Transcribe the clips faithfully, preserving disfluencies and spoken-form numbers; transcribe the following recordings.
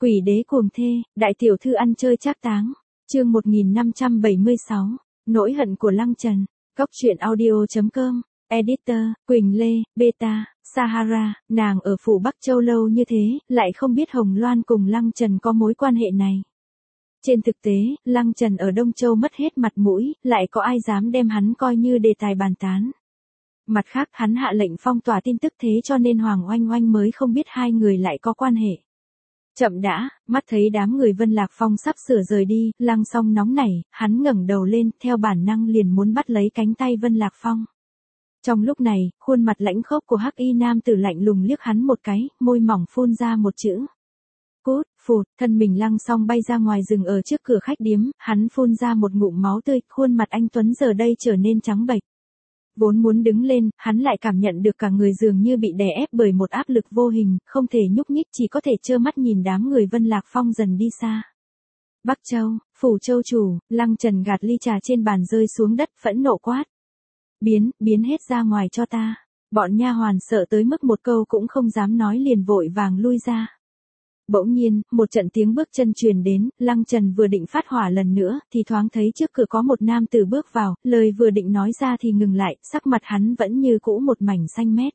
Quỷ đế cuồng thê, đại tiểu thư ăn chơi trác táng. Chương một nghìn năm trăm bảy mươi sáu, nỗi hận của Lăng Trần. Cốc truyện audio chấm com. Editor, Quỳnh Lê, Beta, Sahara, nàng ở phủ Bắc Châu lâu như thế, lại không biết Hồng Loan cùng Lăng Trần có mối quan hệ này. Trên thực tế, Lăng Trần ở Đông Châu mất hết mặt mũi, lại có ai dám đem hắn coi như đề tài bàn tán. Mặt khác, hắn hạ lệnh phong tỏa tin tức thế cho nên Hoàng Oanh Oanh mới không biết hai người lại có quan hệ. Chậm đã, mắt thấy đám người Vân Lạc Phong sắp sửa rời đi, Lăng Song nóng nảy, hắn ngẩng đầu lên, theo bản năng liền muốn bắt lấy cánh tay Vân Lạc Phong. Trong lúc này, khuôn mặt lãnh khốc của Hắc Y nam tử lạnh lùng liếc hắn một cái, môi mỏng phun ra một chữ. Cút, phụt, thân mình Lăng Song bay ra ngoài rừng ở trước cửa khách điếm, hắn phun ra một ngụm máu tươi, khuôn mặt anh tuấn giờ đây trở nên trắng bệch. Vốn muốn đứng lên, hắn lại cảm nhận được cả người dường như bị đè ép bởi một áp lực vô hình, không thể nhúc nhích, chỉ có thể trơ mắt nhìn đám người Vân Lạc Phong dần đi xa. Bắc Châu, phủ châu chủ, Lăng Trần gạt ly trà trên bàn rơi xuống đất, phẫn nộ quát. Biến, biến hết ra ngoài cho ta. Bọn nha hoàn sợ tới mức một câu cũng không dám nói liền vội vàng lui ra. Bỗng nhiên, một trận tiếng bước chân truyền đến, Lăng Trần vừa định phát hỏa lần nữa, thì thoáng thấy trước cửa có một nam tử bước vào, lời vừa định nói ra thì ngừng lại, sắc mặt hắn vẫn như cũ một mảnh xanh mét.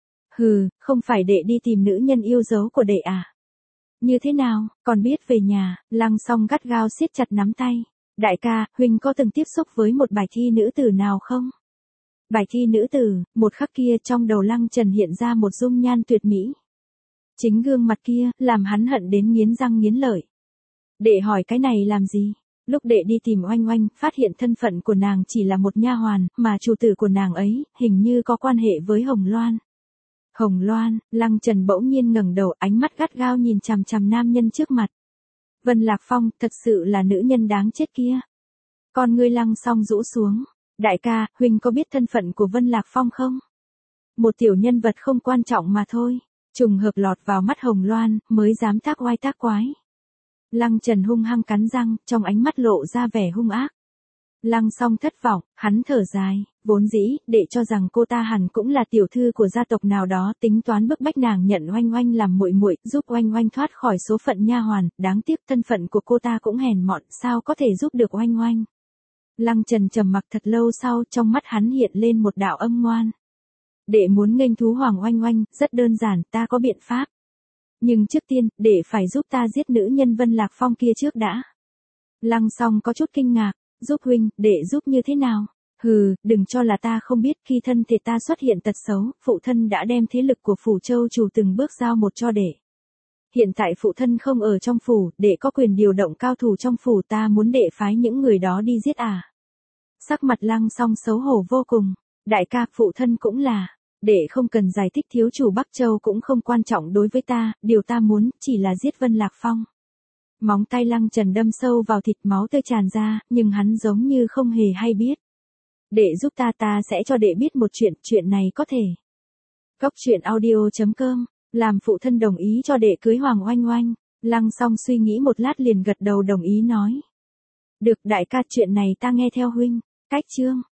Hừ, không phải đệ đi tìm nữ nhân yêu dấu của đệ à? Như thế nào, còn biết về nhà? Lăng Song gắt gao siết chặt nắm tay. Đại ca, huynh có từng tiếp xúc với một bài thi nữ tử nào không? Bài thi nữ tử, một khắc kia trong đầu Lăng Trần hiện ra một dung nhan tuyệt mỹ. Chính gương mặt kia, làm hắn hận đến nghiến răng nghiến lợi. Đệ hỏi cái này làm gì? Lúc đệ đi tìm Oanh Oanh, phát hiện thân phận của nàng chỉ là một nha hoàn, mà chủ tử của nàng ấy, hình như có quan hệ với Hồng Loan. Hồng Loan, Lăng Trần bỗng nhiên ngẩng đầu, ánh mắt gắt gao nhìn chằm chằm nam nhân trước mặt. Vân Lạc Phong, thật sự là nữ nhân đáng chết kia. Con ngươi Lăng Song rũ xuống. Đại ca, huynh có biết thân phận của Vân Lạc Phong không? Một tiểu nhân vật không quan trọng mà thôi. Trùng hợp lọt vào mắt Hồng Loan, mới dám tác oai tác quái. Lăng Trần hung hăng cắn răng, trong ánh mắt lộ ra vẻ hung ác. Lăng Song thất vọng, hắn thở dài, vốn dĩ, để cho rằng cô ta hẳn cũng là tiểu thư của gia tộc nào đó, tính toán bức bách nàng nhận Oanh Oanh làm muội muội, giúp Oanh Oanh thoát khỏi số phận nha hoàn, đáng tiếc thân phận của cô ta cũng hèn mọn, sao có thể giúp được Oanh Oanh. Lăng Trần trầm mặc thật lâu sau, trong mắt hắn hiện lên một đạo âm ngoan. Đệ muốn nghênh thú Hoàng Oanh Oanh, rất đơn giản, ta có biện pháp. Nhưng trước tiên, đệ phải giúp ta giết nữ nhân Vân Lạc Phong kia trước đã. Lăng Song có chút kinh ngạc, giúp huynh, đệ giúp như thế nào? Hừ, đừng cho là ta không biết, khi thân thể ta xuất hiện tật xấu, phụ thân đã đem thế lực của phủ châu chủ từng bước giao một cho đệ. Hiện tại phụ thân không ở trong phủ, đệ có quyền điều động cao thủ trong phủ, ta muốn đệ phái những người đó đi giết à. Sắc mặt Lăng Song xấu hổ vô cùng. Đại ca, phụ thân cũng là, đệ không cần giải thích, thiếu chủ Bắc Châu cũng không quan trọng đối với ta, điều ta muốn, chỉ là giết Vân Lạc Phong. Móng tay Lăng Trần đâm sâu vào thịt, máu tươi tràn ra, nhưng hắn giống như không hề hay biết. Đệ giúp ta, ta sẽ cho đệ biết một chuyện, chuyện này có thể. Cốc truyện audio chấm com, làm phụ thân đồng ý cho đệ cưới Hoàng Oanh Oanh. Lăng Song suy nghĩ một lát liền gật đầu đồng ý nói. Được đại ca, chuyện này ta nghe theo huynh. Cách chương.